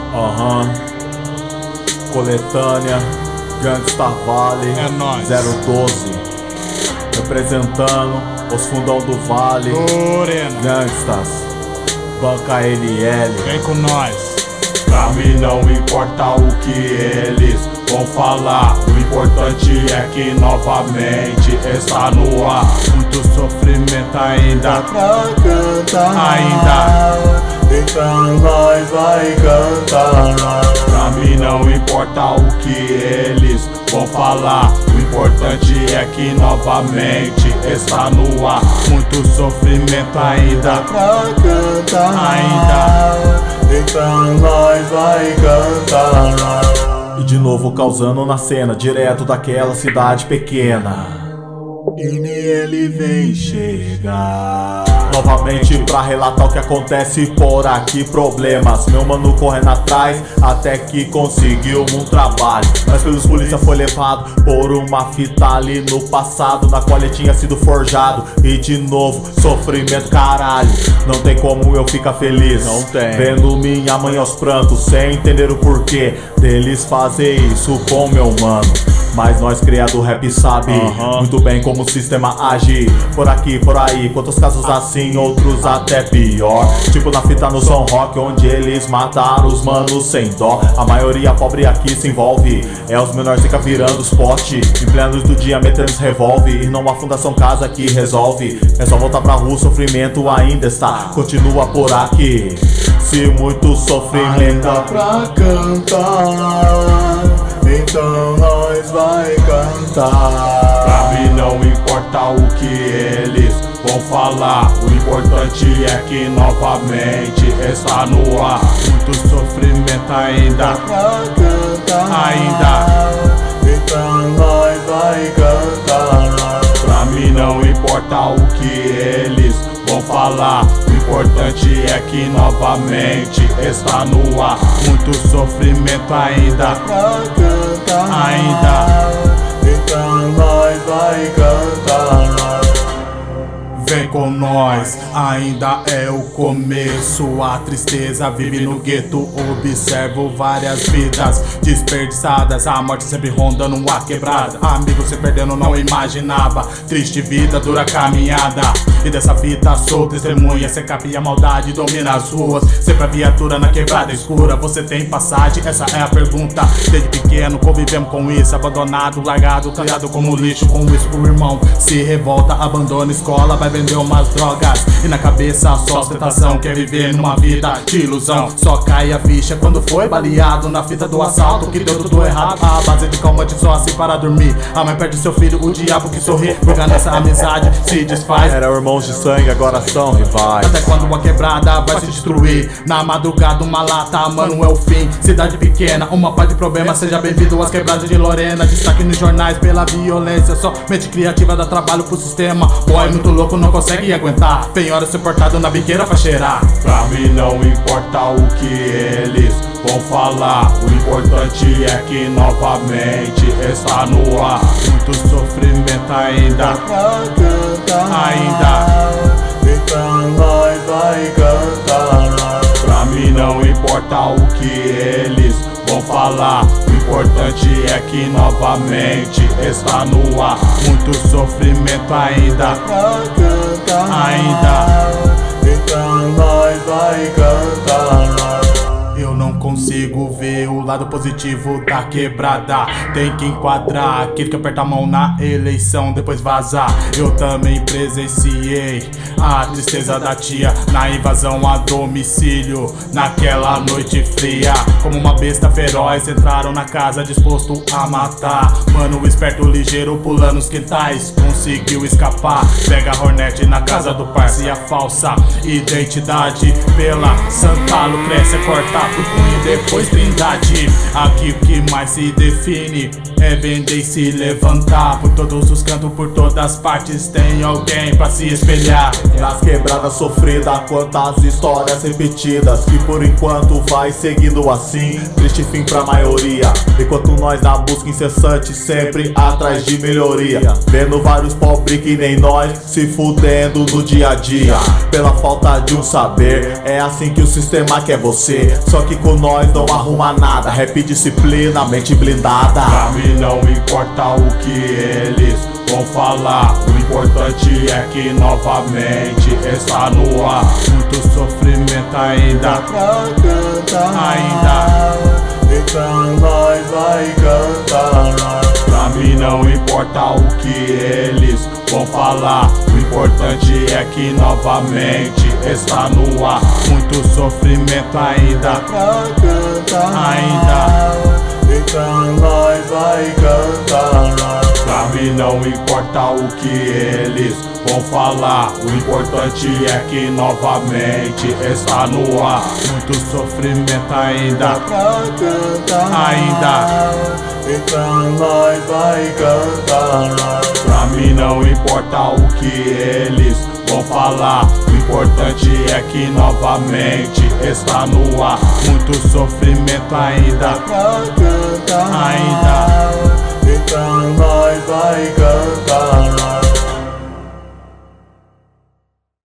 Coletânea, Gangsta Vale, é nóis. 012, representando os fundão do Vale, Lorena, Gangstas, Banca LL. vem com nós. Pra mim não importa o que eles vão falar, o importante é que novamente está no ar. Muito sofrimento ainda Pra cantar, Ainda. então nós vai cantar. Pra mim não importa o que eles vão falar, o importante é que novamente está no ar. Muito sofrimento ainda Pra cantar, Ainda. então nós vai cantar. E de novo causando na cena, direto daquela cidade pequena. E ele vem chegar Novamente pra relatar o que acontece por aqui, problemas. Meu mano correndo atrás até que conseguiu um trabalho, mas pelos polícia foi levado por uma fita ali no passado, na qual ele tinha sido forjado. E de novo, sofrimento, caralho. Não tem como eu ficar feliz, Não tem. vendo minha mãe aos prantos, sem entender o porquê deles fazer isso com meu mano. Mas nós criado rap sabe muito bem como o sistema age. Por aqui, por aí, quantos casos assim, outros até pior. Tipo na fita no som rock, onde eles mataram os manos sem dó. A maioria pobre aqui se envolve, é os menores fica virando os poste, em plenos do dia metendo os revólver. E não a fundação casa que resolve, é só voltar pra rua, o sofrimento ainda está, continua por aqui. Se muito sofrimento ainda pra cantar, então nós vai cantar. Pra mim não importa o que eles vão falar, o importante é que novamente está no ar. Muito sofrimento ainda Pra cantar, Ainda. então nós vai cantar. Pra mim não importa o que eles vão falar, o importante é que novamente está no ar. Muito sofrimento ainda Pra cantar, Ainda. então nós vai cantar. Vem com nós, ainda é o começo. A tristeza vive no gueto, observo várias vidas desperdiçadas. A morte sempre rondando a quebrada, amigo se perdendo, não imaginava. Triste vida, dura caminhada, e dessa vida sou testemunha. Cê capia a maldade, domina as ruas, sempre a viatura na quebrada escura. Você tem passagem? Essa é a pergunta. Desde pequeno convivemos com isso, abandonado, largado, criado como lixo. Com isso o irmão se revolta, abandona a escola, vai vender umas drogas, e na cabeça só ostentação. Quer viver numa vida de ilusão, só cai a ficha quando foi baleado na fita do assalto, que deu tudo errado. A base de calmante só assim para dormir. A mãe perde seu filho, o diabo que sorri, porque nessa amizade se desfaz. eram irmãos de sangue, agora são rivais. Até quando a quebrada vai se destruir, na madrugada uma lata, mano, é o fim. Cidade pequena, uma paz de problema. Seja bem-vindo às quebradas de Lorena. Destaque nos jornais pela violência, só mente criativa dá trabalho pro sistema. Boy muito louco, não consegue aguentar, tem hora suportado na biqueira pra cheirar. Pra mim não importa o que eles vão falar, o importante é que novamente está no ar. Muito sofrimento ainda Pra cantar, Ainda. então nós vai cantar. Pra mim não importa o que eles vão falar, o importante é que novamente está no ar. Muito sofrimento ainda Pra cantar, Ainda. então nós vai cantar. Eu não consigo ver o lado positivo da quebrada. Tem que enquadrar aquele que aperta a mão na eleição, depois vazar. Eu também presenciei a tristeza da tia na invasão a domicílio, naquela noite fria. Como uma besta feroz entraram na casa disposto a matar. Mano esperto, ligeiro, pulando os quintais, conseguiu escapar. Pega a Hornet na casa do parceiro e a falsa identidade pela Santa Lucrécia corta pro punho e depois Trindade. Aqui o que mais se define é vender e se levantar. Por todos os cantos, por todas as partes tem alguém pra se espelhar. Nas quebradas sofridas, quantas histórias repetidas, que por enquanto vai seguindo assim, triste fim pra maioria. Enquanto nós na busca incessante, sempre atrás de melhoria, vendo vários pobres que nem nós se fudendo no dia a dia, pela falta de um saber. É assim que o sistema sistema quer você, só que com nós não arruma nada. Rap disciplina, mente blindada. Pra mim não importa o que eles vão falar, o importante é que novamente está no ar. Muito sofrimento ainda Pra cantar, Ainda. então nós vai cantar. Pra mim não importa o que eles vão falar, o importante é que novamente está no ar. Muito sofrimento ainda Pra cantar, Ainda. então nós vai cantar. Pra mim não importa o que eles vão falar, o importante é que novamente está no ar. Muito sofrimento ainda Pra cantar, Ainda. então nós vai cantar. Pra mim não importa o que eles vão falar, o importante é que novamente está no ar. Muito sofrimento ainda Pra cantar, Ainda.